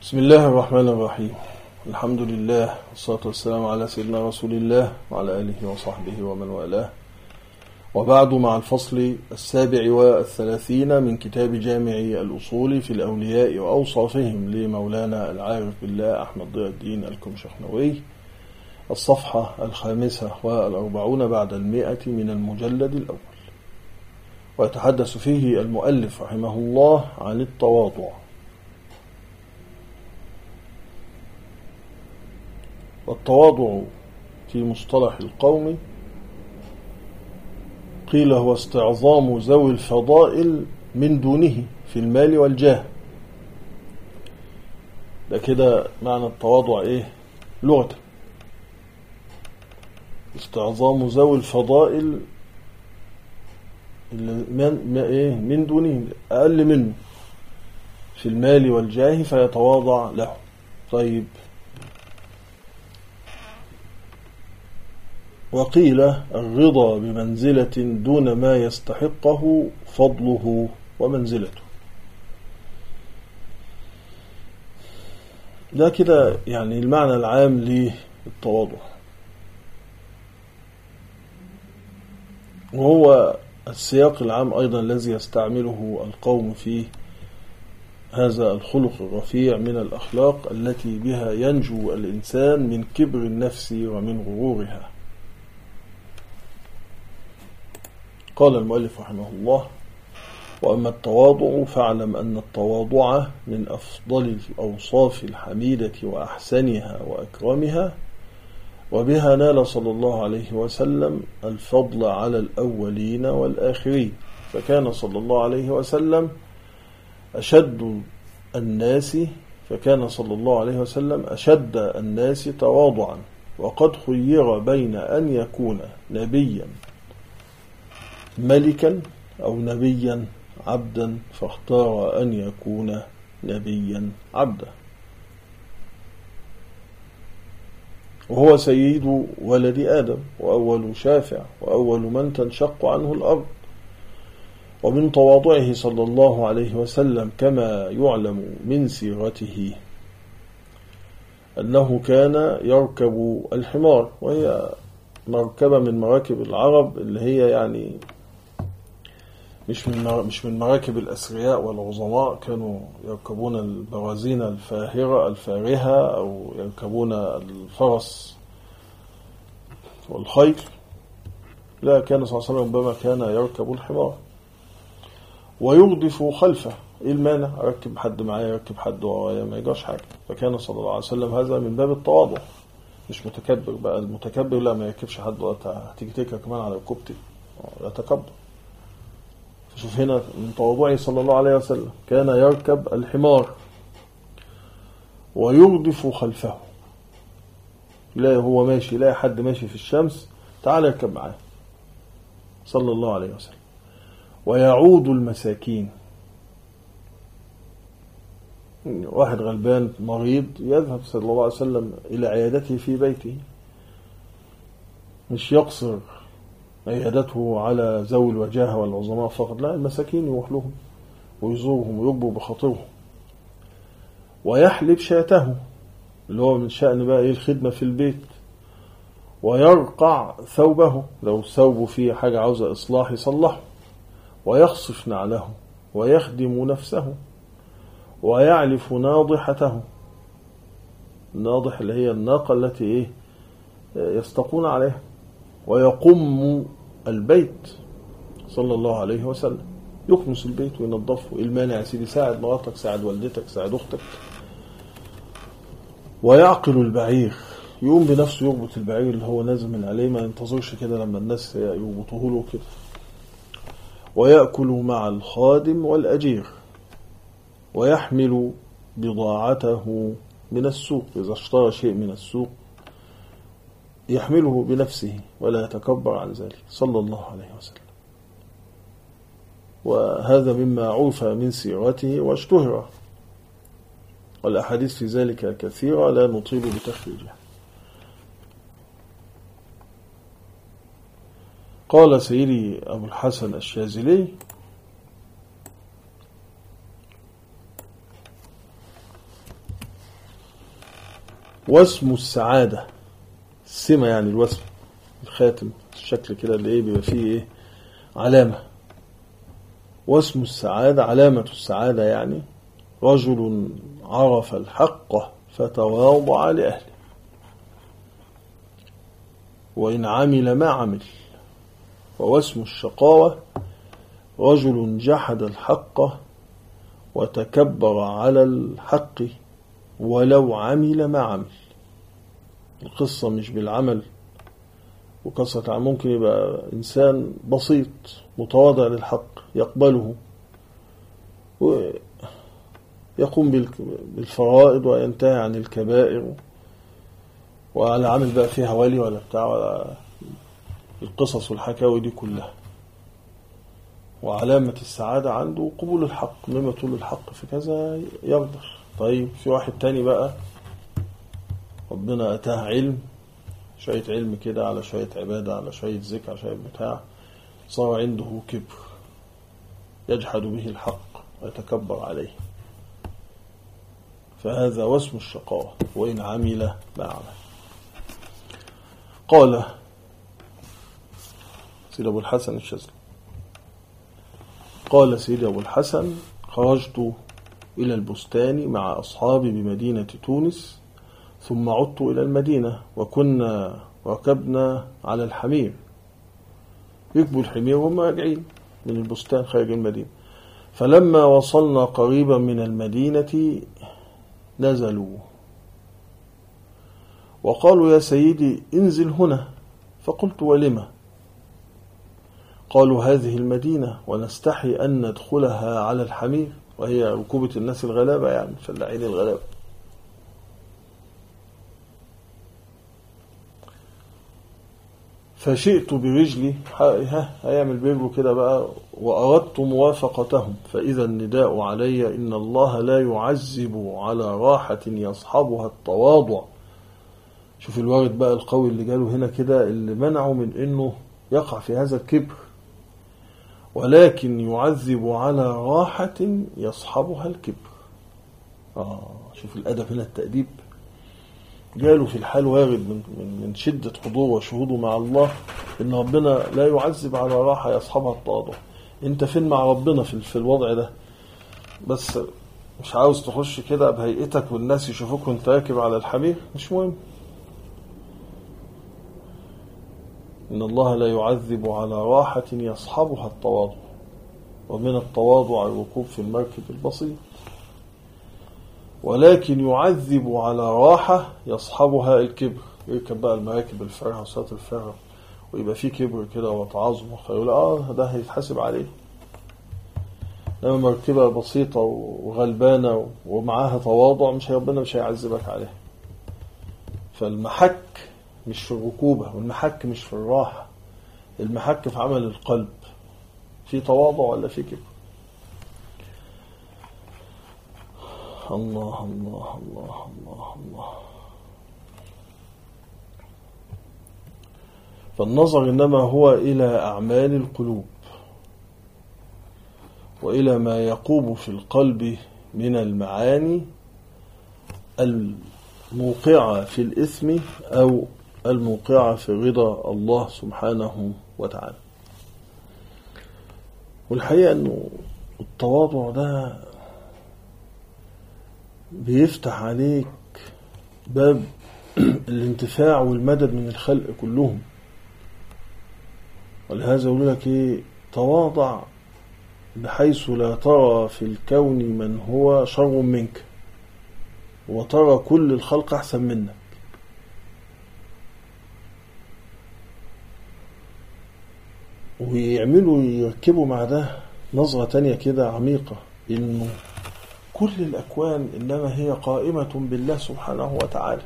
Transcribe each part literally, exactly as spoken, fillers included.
بسم الله الرحمن الرحيم. الحمد لله والصلاة والسلام على سيدنا رسول الله وعلى آله وصحبه ومن والاه، وبعد، مع الفصل السابع والثلاثين من كتاب جامع الأصول في الأولياء وأوصافهم لمولانا العارف بالله أحمد ضياء الدين الكمشحنوي، الصفحة الخامسة والأربعون بعد المئة من المجلد الأول. ويتحدث فيه المؤلف رحمه الله عن التواضع. والتواضع في مصطلح القوم قيل هو استعظام ذوي الفضائل من دونه في المال والجاه. ده كده معنى التواضع ايه لغة، استعظام ذوي الفضائل من, إيه من دونه، أقل منه في المال والجاه فيتواضع له. طيب، وقيل الرضا بمنزلة دون ما يستحقه فضله ومنزلته. ده كده يعني المعنى العام للتواضع، وهو السياق العام أيضا الذي يستعمله القوم في هذا الخلق الرفيع من الأخلاق التي بها ينجو الإنسان من كبر النفس ومن غرورها. قال المؤلف رحمه الله: وأما التواضع فاعلم أن التواضع من أفضل الأوصاف الحميدة وأحسنها وأكرمها، وبها نال صلى الله عليه وسلم الفضل على الأولين والآخرين، فكان صلى الله عليه وسلم أشد الناس فكان صلى الله عليه وسلم أشد الناس تواضعا، وقد خير بين أن يكون نبيا ملكا أو نبيا عبدا، فاختار أن يكون نبيا عبدا، وهو سيد ولد آدم وأول شافع وأول من تنشق عنه الأرض. ومن تواضعه صلى الله عليه وسلم كما يعلم من سيرته أنه كان يركب الحمار، وهي مركبة من مراكب العرب اللي هي يعني مش من مش من مراكب الأثرياء والعظماء، كانوا يركبون البرازين الفاهرة الفارهة أو يركبون الفرس والخيل. لا، كان صلى الله عليه وسلم ربما كان يركب الحمار ويردف خلفه. إيه المانع؟ أركب حد معايا، يركب حد ورايا، ما يجراش حاجة. فكان صلى الله عليه وسلم هذا من باب التواضع، مش متكبر. بقى المتكبر لا، ما يركبش حد، هتيجي تركب كمان على ركبتي، لا تكبر. شوف هنا من تواضعه صلى الله عليه وسلم كان يركب الحمار ويردف خلفه. لا هو ماشي، لا حد ماشي في الشمس، تعال يركب معاه صلى الله عليه وسلم. ويعود المساكين، واحد غلبان مريض يذهب صلى الله عليه وسلم إلى عيادته في بيته، مش يقصر عيادته على ذوي الوجاهة والعظماء فقط، لا، المساكين يروح لهم ويزورهم ويكبر بخاطرهم. ويحلب شاته، اللي هو من شأن بقى ايه الخدمة في البيت. ويرقع ثوبه، لو ثوبه فيه حاجة عاوزة إصلاح يصلحه. ويخصف نعله ويخدم نفسه. ويعلف ناضحته، الناضح اللي هي الناقة التي ايه يستقون عليها. ويقم البيت صلى الله عليه وسلم، يكنس البيت وينظفه. المانع يا سيدي؟ ساعد مراتك، ساعد والدتك، ساعد أختك. ويعقل البعير، يقوم بنفسه يربط البعير اللي هو نازل من عليه، ما ينتظرش كده لما الناس يربطوه له كده. ويأكل مع الخادم والأجير. ويحمل بضاعته من السوق، إذا اشترى شيء من السوق يحمله بنفسه ولا يتكبر عن ذلك صلى الله عليه وسلم. وهذا مما عرف من سيرته واشتهر، والأحاديث في ذلك كثيرة لا نطيل بتخريجها. قال سيدي أبو الحسن الشاذلي: واسم السعادة، السمة يعني الوسم، الخاتم، الشكل كده اللي ايه بيبقى فيه ايه علامة. واسم السعادة، علامة السعادة يعني رجل عرف الحق فتواضع لأهله وإن عمل ما عمل. وواسم الشقاوة رجل جحد الحق وتكبر على الحق ولو عمل ما عمل. القصة مش بالعمل وقصة، ممكن يبقى إنسان بسيط متواضع للحق يقبله ويقوم بالفرائض وينتهي عن الكبائر، وعلى عمل بقى فيها ولي ولا بتاع ولا القصص والحكاوي دي كلها. وعلامة السعادة عنده قبول الحق، مما طول الحق في كذا يقدر. طيب في واحد تاني بقى ربنا أتاه علم، شوية علم كده على شوية عبادة على شوية ذكر على شوية بتاع، صار عنده كبر يجحد به الحق ويتكبر عليه، فهذا واسم الشقاوة وإن عمل ما عمل. قال سيد أبو الحسن الشاذلي، قال سيد أبو الحسن: خرجت إلى البستان مع أصحابي بمدينة تونس، ثم عدت إلى المدينة، وكنا ركبنا على الحمير، يكبوا الحمير وهم راجعين من البستان خارج المدينة. فلما وصلنا قريبا من المدينة نزلوا وقالوا: يا سيدي انزل هنا. فقلت: ولما؟ قالوا: هذه المدينة ونستحي أن ندخلها على الحمير، وهي ركوبة الناس الغلابة يعني فلاحين الغلابة. فشئت برجلي، ها هيعمل برجله كده بقى، وأردت موافقتهم، فإذا النداء علي: إن الله لا يعذب على راحة يصحبها التواضع. شوف الوارد بقى القوي اللي جاله هنا كده، اللي منعه من إنه يقع في هذا الكبر، ولكن يعذب على راحة يصحبها الكبر. آه شوف الأدب هنا، التأديب جاله في الحال وارد من, من شدة حضوره وشهوده مع الله إن ربنا لا يعذب على راحة يصحبها التواضع. أنت فين مع ربنا في, في الوضع ده؟ بس مش عاوز تخش كده بهيئتك والناس يشوفوك وانت راكب على الحمير، مش مهم. إن الله لا يعذب على راحة يصحبها التواضع، ومن التواضع الركوب في المركب البسيط، ولكن يعذب على راحة يصحبها الكبر. يركب بقى المراكب الفارهة وسات الفارهة ويبقى فيه كبر كده وتعظم، فيقول اه ده هيتحاسب عليه. لما مركبة بسيطة وغلبانة ومعاها تواضع مش ربنا مش هيعذبك عليها. فالمحك مش في الركوبة، والمحك مش في الراحة، المحك في عمل القلب، في تواضع ولا في كبر. الله الله الله الله الله. فالنظر إنما هو إلى أعمال القلوب وإلى ما يقوم في القلب من المعاني الموقعة في الإثم أو الموقعة في رضا الله سبحانه وتعالى. والحقيقة أنه التواضع ده بيفتح عليك باب الانتفاع والمدد من الخلق كلهم. ولهذا يقول لك ايه: تواضع بحيث لا ترى في الكون من هو شر منك، وترى كل الخلق احسن منك. ويعملوا يركبوا مع ده نظرة تانية كده عميقة، انه كل الأكوان إنما هي قائمة بالله سبحانه وتعالى،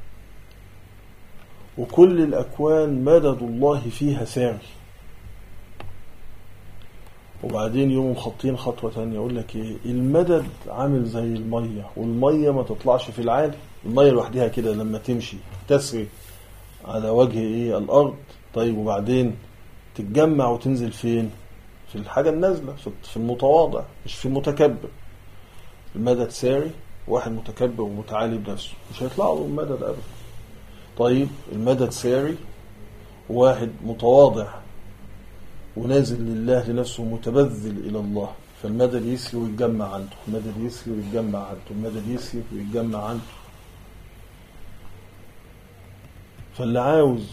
وكل الأكوان مدد الله فيها ساري. وبعدين يوم خطين خطوة تانية يقول لك إيه: المدد عامل زي المية، والمية ما تطلعش في العالي، المية لوحدها كده لما تمشي تسري على وجه إيه الأرض. طيب وبعدين تتجمع وتنزل فين؟ في الحاجة النازلة، في المتواضع مش في المتكبر. المدد ساري واحد متكبر ومتعالي بنفسه مش هيطلع له المدد أبدا. طيب المدد ساري، واحد متواضع ونازل لله لنفسه متبذل إلى الله، فالمدد يسري ويتجمع عنده، المدد يسري ويتجمع عنده، المدد يسري ويتجمع عنده. فاللي عاوز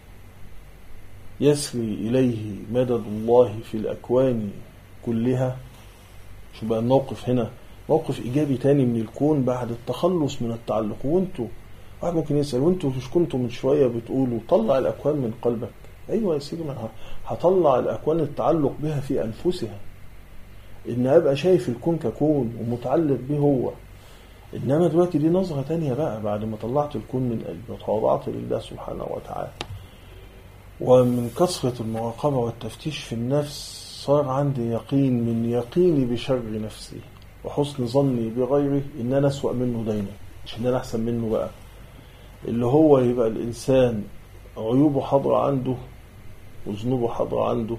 يسري إليه مدد الله في الأكوان كلها، شو بقى الموقف هنا؟ موقف إيجابي تاني من الكون بعد التخلص من التعلق. وانتوا واحد ممكن يسأل وانتوا مش كنتوا من شوية بتقولوا طلع الأكوان من قلبك؟ أيوة يا سيدي، ما هطلع الأكوان التعلق بها في أنفسها، إن أبقى شايف الكون ككون ومتعلق به هو. إنما دلوقتي دي نظرة تانية بقى بعد ما طلعت الكون من قلبي وتواضعت لله سبحانه وتعالى، ومن كثرة المراقبة والتفتيش في النفس صار عندي يقين من يقيني بشر نفسي وحسن ظني بغيري إن أنا أسوأ منه دايما، مش إن أنا أحسن منه بقى. اللي هو يبقى الإنسان عيوبه حاضرة عنده وذنوبه حاضرة عنده،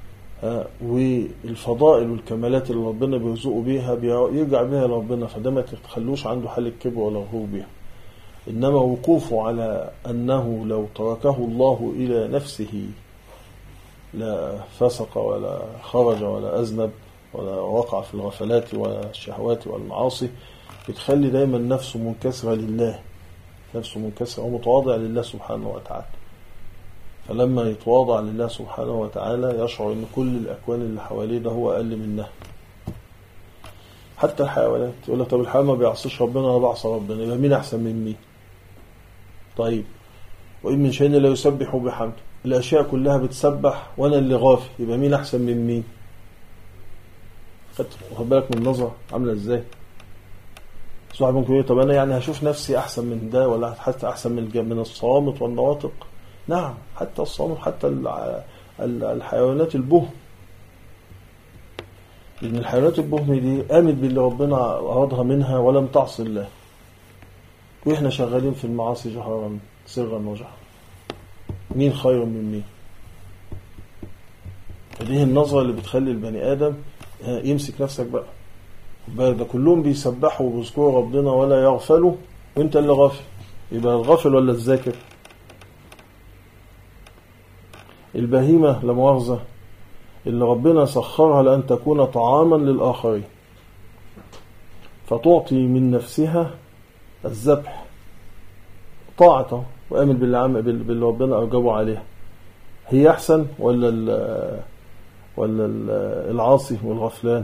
والفضائل والكمالات اللي ربنا بيرزقه بيها بيرجع بيها لربنا، فده ما تخلوش عنده حال الكبر ولا الغرور بيها. إنما وقوفه على أنه لو تركه الله إلى نفسه لا فسق ولا خرج ولا أذنب ولا وقع في الغفلات والشهوات والمعاصي، بتخلي دايما نفسه منكسرة لله، نفسه منكسرة ومتواضع لله سبحانه وتعالى. فلما يتواضع لله سبحانه وتعالى يشعر أن كل الأكوان اللي حواليه ده هو أقل منها. حتى الحيوانات يقول لك طب الحيوان ما بيعصيش ربنا ولا بعصى ربنا، يبقى مين أحسن من مين؟ طيب وإن من شيء لا يسبح بحمده، الأشياء كلها بتسبح وأنا اللي غافل، يبقى مين أحسن من مين؟ خد بالك من النظرة عاملة إزاي؟ صاحب ممكن يقول طب أنا يعني هشوف نفسي أحسن من ده ولا حتى أحسن من من الصوامت والنواطق؟ نعم، حتى الصوامت، حتى الحيوانات البهم، لأن الحيوانات البهم دي قامت باللي ربنا أرادها منها ولم تعصي الله، وإحنا شغالين في المعاصي جهرا سرا وجهرا. مين خير من مين؟ هذه النظرة اللي بتخلي البني آدم يمسك نفسك بقى. ده كلهم بيسبحوا وبيذكروا ربنا ولا يغفلوا وانت اللي غافل، يبقى الغافل ولا الذاكر؟ البهيمة لمؤاخذة اللي ربنا سخرها لأن تكون طعاما للآخرين فتعطي من نفسها الذبح طاعته وآمن باللي باللي ربنا أرجبه عليها، هي أحسن ولا ال ولا ال العاصي والغفلان؟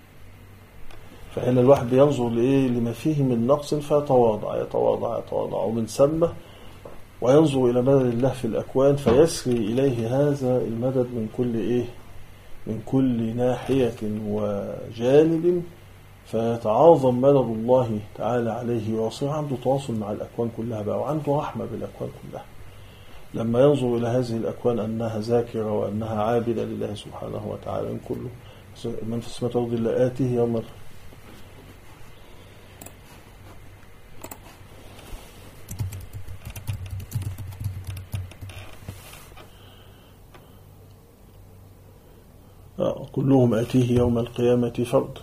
فهنا الواحد ينظر لإيه لما فيه من نقص فيتواضع يتواضع يتواضع ومن ثم وينظر إلى مدد الله في الأكوان فيسري إليه هذا المدد من كل إيه من كل ناحية وجانب، فيتعاظم مدد الله تعالى عليه ويصير عنده تواصل مع الأكوان كلها بقى، وعنده رحمة بالأكوان كلها لما ينظر إلى هذه الأكوان أنها ذاكرة وأنها عابدة لله سبحانه وتعالى. إن كله من في السماوات والأرض إلا آتيه يوم كلهم آتيه يوم القيامة فردا.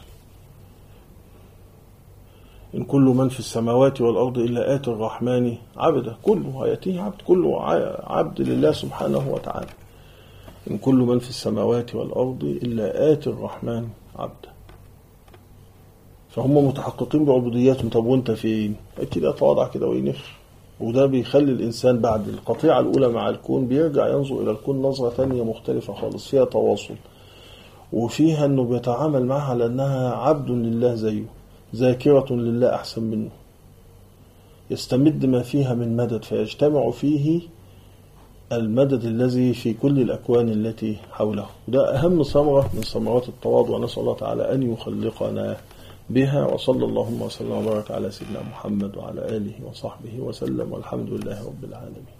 إن كل من في السماوات والأرض إلا آتي الرحمن عبدا، كله هيأتيه عبد، كله عبد لله سبحانه وتعالى. إن كل من في السماوات والأرض إلا آتي الرحمن عبدا، فهم متحققين بعبودياتهم. طب وانت فين؟ ابتدي اتواضع كده وينخ، وده بيخلي الإنسان بعد القطيعة الأولى مع الكون بيرجع ينظر إلى الكون نظرة تانية مختلفة خالص، فيها تواصل وفيها أنه بيتعامل معها لأنها عبد لله زيه، ذاكرة لله أحسن منه، يستمد ما فيها من مدد فيجتمع فيه المدد الذي في كل الأكوان التي حوله. وده أهم ثمرة من ثمرات التواضع، ونسأل الله تعالى أن يخلقنا بها. وصلى اللهم وسلم وبارك على سيدنا محمد وعلى آله وصحبه وسلم، والحمد لله رب العالمين.